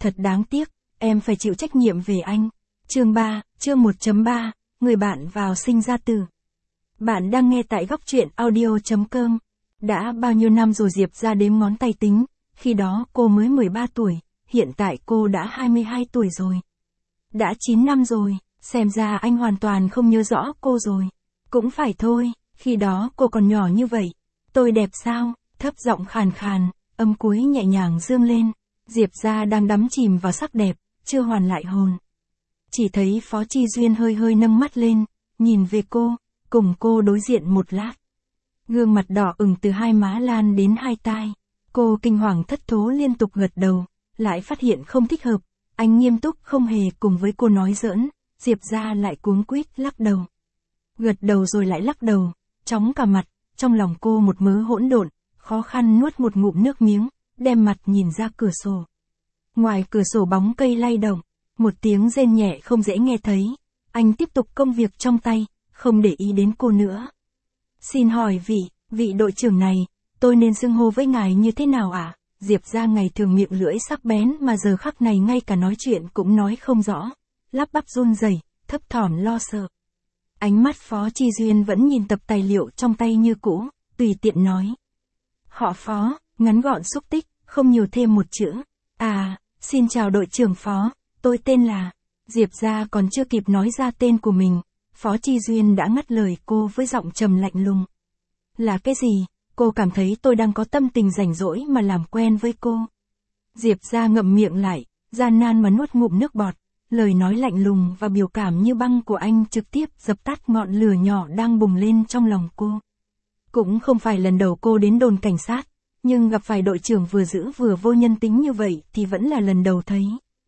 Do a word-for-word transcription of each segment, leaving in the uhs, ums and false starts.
Thật đáng tiếc, em phải chịu trách nhiệm về anh. Chương ba, chương một chấm ba, người bạn vào sinh ra tử. Bạn đang nghe tại góc truyện audio chấm com. Đã bao nhiêu năm rồi Diệp ra đếm ngón tay tính, khi đó cô mới mười ba tuổi, hiện tại cô đã hai mươi hai tuổi rồi. Đã chín năm rồi, xem ra anh hoàn toàn không nhớ rõ cô rồi. Cũng phải thôi, khi đó cô còn nhỏ như vậy. Tôi đẹp sao? Thấp giọng khàn khàn, âm cuối nhẹ nhàng dương lên. Diệp ra đang đắm chìm vào sắc đẹp, chưa hoàn lại hồn. Chỉ thấy Phó Chi Duyên hơi hơi nâng mắt lên, nhìn về cô, cùng cô đối diện một lát. Gương mặt đỏ ửng từ hai má lan đến hai tai. Cô kinh hoàng thất thố liên tục gật đầu, lại phát hiện không thích hợp. Anh nghiêm túc không hề cùng với cô nói giỡn, Diệp ra lại cuống quýt lắc đầu. Gật đầu rồi lại lắc đầu, chóng cả mặt, trong lòng cô một mớ hỗn độn, khó khăn nuốt một ngụm nước miếng, đem mặt nhìn ra cửa sổ. Ngoài cửa sổ bóng cây lay động, một tiếng rên nhẹ không dễ nghe thấy. Anh tiếp tục công việc trong tay, không để ý đến cô nữa. Xin hỏi vị, vị đội trưởng này, tôi nên xưng hô với ngài như thế nào ạ? À? Diệp ra ngày thường miệng lưỡi sắc bén mà giờ khắc này ngay cả nói chuyện cũng nói không rõ. Lắp bắp run rẩy, thấp thỏm lo sợ. Ánh mắt Phó Chi Duyên vẫn nhìn tập tài liệu trong tay như cũ, tùy tiện nói. Họ Phó, ngắn gọn xúc tích, không nhiều thêm một chữ. À, xin chào đội trưởng Phó, tôi tên là... Diệp ra còn chưa kịp nói ra tên của mình, Phó Chi Duyên đã ngắt lời cô với giọng trầm lạnh lùng. Là cái gì? Cô cảm thấy tôi đang có tâm tình rảnh rỗi mà làm quen với cô. Diệp ra ngậm miệng lại, gian nan mà nuốt ngụm nước bọt, lời nói lạnh lùng và biểu cảm như băng của anh trực tiếp dập tắt ngọn lửa nhỏ đang bùng lên trong lòng cô. Cũng không phải lần đầu cô đến đồn cảnh sát, nhưng gặp phải đội trưởng vừa dữ vừa vô nhân tính như vậy thì vẫn là lần đầu thấy.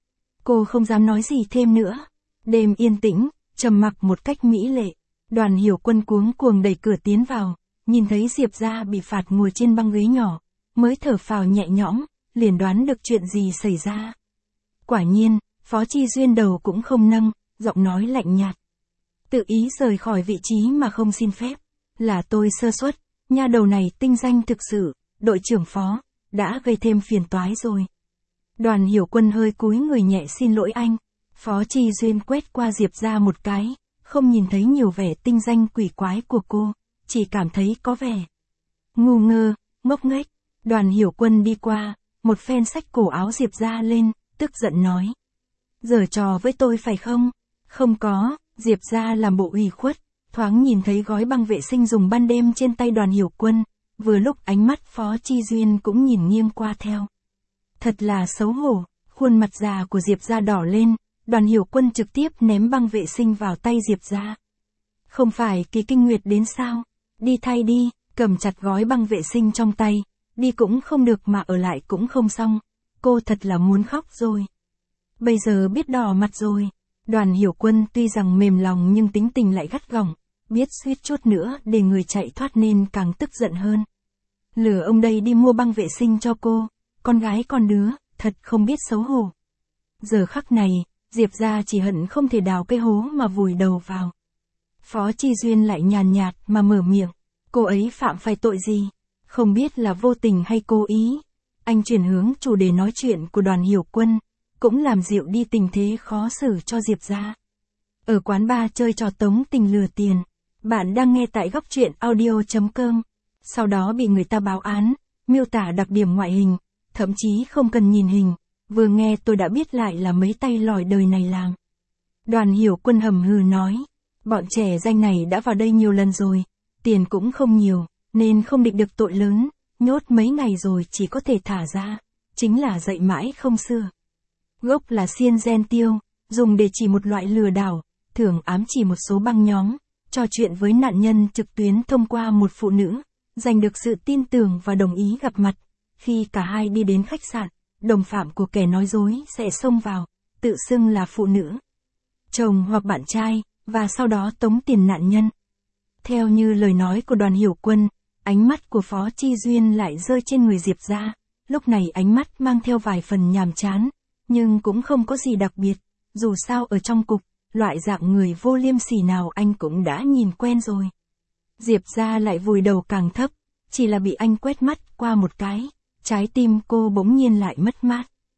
Cô không dám nói gì thêm nữa. Đêm yên tĩnh, trầm mặc một cách mỹ lệ. Đoàn Hiểu Quân cuống cuồng đẩy cửa tiến vào, nhìn thấy Diệp ra bị phạt ngồi trên băng ghế nhỏ, mới thở phào nhẹ nhõm, liền đoán được chuyện gì xảy ra. Quả nhiên, Phó Chi Duyên đầu cũng không nâng, giọng nói lạnh nhạt. Tự ý rời khỏi vị trí mà không xin phép, là tôi sơ suất, nha đầu này tinh danh thực sự, đội trưởng Phó, đã gây thêm phiền toái rồi. Đoàn Hiểu Quân hơi cúi người nhẹ xin lỗi anh. Phó Chi Duyên quét qua Diệp ra một cái, không nhìn thấy nhiều vẻ tinh danh quỷ quái của cô, chỉ cảm thấy có vẻ ngu ngơ, ngốc nghếch. Đoàn Hiểu Quân đi qua, một phen xách cổ áo Diệp ra lên, tức giận nói. Giở trò với tôi phải không? Không có, Diệp ra làm bộ ủy khuất, thoáng nhìn thấy gói băng vệ sinh dùng ban đêm trên tay Đoàn Hiểu Quân, vừa lúc ánh mắt Phó Chi Duyên cũng nhìn nghiêng qua theo. Thật là xấu hổ, khuôn mặt già của Diệp ra đỏ lên, Đoàn Hiểu Quân trực tiếp ném băng vệ sinh vào tay Diệp ra. Không phải Kỳ Kinh Nguyệt đến sao? Đi thay đi, cầm chặt gói băng vệ sinh trong tay, đi cũng không được mà ở lại cũng không xong. Cô thật là muốn khóc rồi. Bây giờ biết đỏ mặt rồi. Đoàn Hiểu Quân tuy rằng mềm lòng nhưng tính tình lại gắt gỏng, biết suýt chút nữa để người chạy thoát nên càng tức giận hơn. Lừa ông đây đi mua băng vệ sinh cho cô, con gái con đứa, thật không biết xấu hổ. Giờ khắc này, Diệp ra chỉ hận không thể đào cái hố mà vùi đầu vào. Phó Chi Duyên lại nhàn nhạt mà mở miệng, cô ấy phạm phải tội gì? Không biết là vô tình hay cố ý. Anh chuyển hướng chủ đề nói chuyện của Đoàn Hiểu Quân, cũng làm dịu đi tình thế khó xử cho Diệp ra. Ở quán bar chơi trò tống tình lừa tiền, bạn đang nghe tại góc truyện audio chấm com. Sau đó bị người ta báo án, miêu tả đặc điểm ngoại hình, thậm chí không cần nhìn hình, vừa nghe tôi đã biết lại là mấy tay lòi đời này làm. Đoàn Hiểu Quân hầm hừ nói, bọn trẻ danh này đã vào đây nhiều lần rồi, tiền cũng không nhiều, nên không định được tội lớn, nhốt mấy ngày rồi chỉ có thể thả ra, chính là dạy mãi không xưa. Gốc là xiên gen tiêu, dùng để chỉ một loại lừa đảo, thường ám chỉ một số băng nhóm, trò chuyện với nạn nhân trực tuyến thông qua một phụ nữ, giành được sự tin tưởng và đồng ý gặp mặt. Khi cả hai đi đến khách sạn, đồng phạm của kẻ nói dối sẽ xông vào, tự xưng là phụ nữ, chồng hoặc bạn trai, và sau đó tống tiền nạn nhân. Theo như lời nói của Đoàn Hiểu Quân, ánh mắt của Phó Chi Duyên lại rơi trên người Diệp ra, lúc này ánh mắt mang theo vài phần nhàm chán, nhưng cũng không có gì đặc biệt, dù sao ở trong cục, loại dạng người vô liêm sỉ nào anh cũng đã nhìn quen rồi. Diệp ra lại vùi đầu càng thấp, chỉ là bị anh quét mắt qua một cái, trái tim cô bỗng nhiên lại mất mát.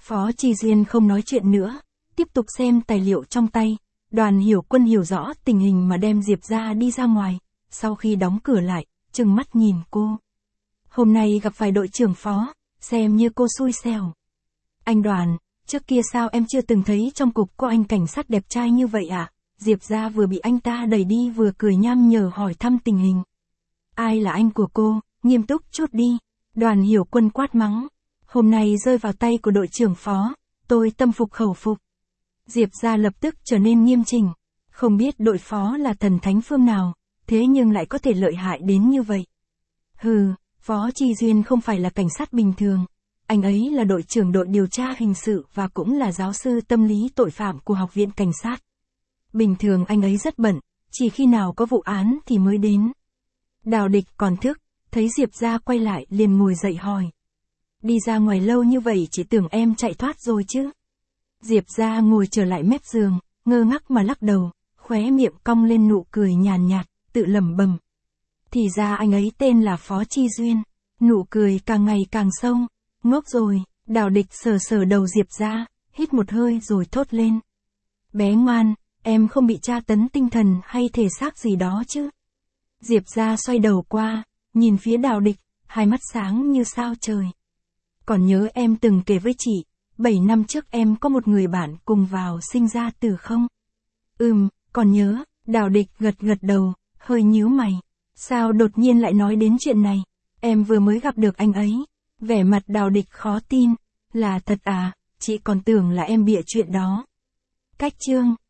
Phó Chi Duyên không nói chuyện nữa, tiếp tục xem tài liệu trong tay. Đoàn Hiểu Quân hiểu rõ tình hình mà đem Diệp ra đi ra ngoài, sau khi đóng cửa lại, trừng mắt nhìn cô. Hôm nay gặp phải đội trưởng Phó, xem như cô xui xẻo. Anh Đoàn, trước kia sao em chưa từng thấy trong cục có anh cảnh sát đẹp trai như vậy à? Diệp ra vừa bị anh ta đẩy đi vừa cười nham nhở hỏi thăm tình hình. Ai là anh của cô, nghiêm túc chút đi. Đoàn Hiểu Quân quát mắng. Hôm nay rơi vào tay của đội trưởng Phó, tôi tâm phục khẩu phục. Diệp ra lập tức trở nên nghiêm chỉnh. Không biết đội Phó là thần thánh phương nào, thế nhưng lại có thể lợi hại đến như vậy. Hừ, Phó Chi Duyên không phải là cảnh sát bình thường. Anh ấy là đội trưởng đội điều tra hình sự và cũng là giáo sư tâm lý tội phạm của Học viện Cảnh sát. Bình thường anh ấy rất bận, chỉ khi nào có vụ án thì mới đến. Đào Địch còn thức, thấy Diệp ra quay lại liền ngồi dậy hỏi. Đi ra ngoài lâu như vậy chỉ tưởng em chạy thoát rồi chứ. Diệp ra ngồi trở lại mép giường, ngơ ngác mà lắc đầu, khóe miệng cong lên nụ cười nhàn nhạt, tự lẩm bẩm. Thì ra anh ấy tên là Phó Chi Duyên. Nụ cười càng ngày càng sâu. Ngốc rồi, Đào Địch sờ sờ đầu Diệp ra, hít một hơi rồi thốt lên. Bé ngoan, em không bị tra tấn tinh thần hay thể xác gì đó chứ? Diệp ra xoay đầu qua, nhìn phía Đào Địch, hai mắt sáng như sao trời. Còn nhớ em từng kể với chị, bảy năm trước em có một người bạn cùng vào sinh ra tử không? Ừm, còn nhớ, Đào Địch gật gật đầu, hơi nhíu mày. Sao đột nhiên lại nói đến chuyện này? Em vừa mới gặp được anh ấy. Vẻ mặt Đào Địch khó tin. Là thật à, chị còn tưởng là em bịa chuyện đó. Cách chương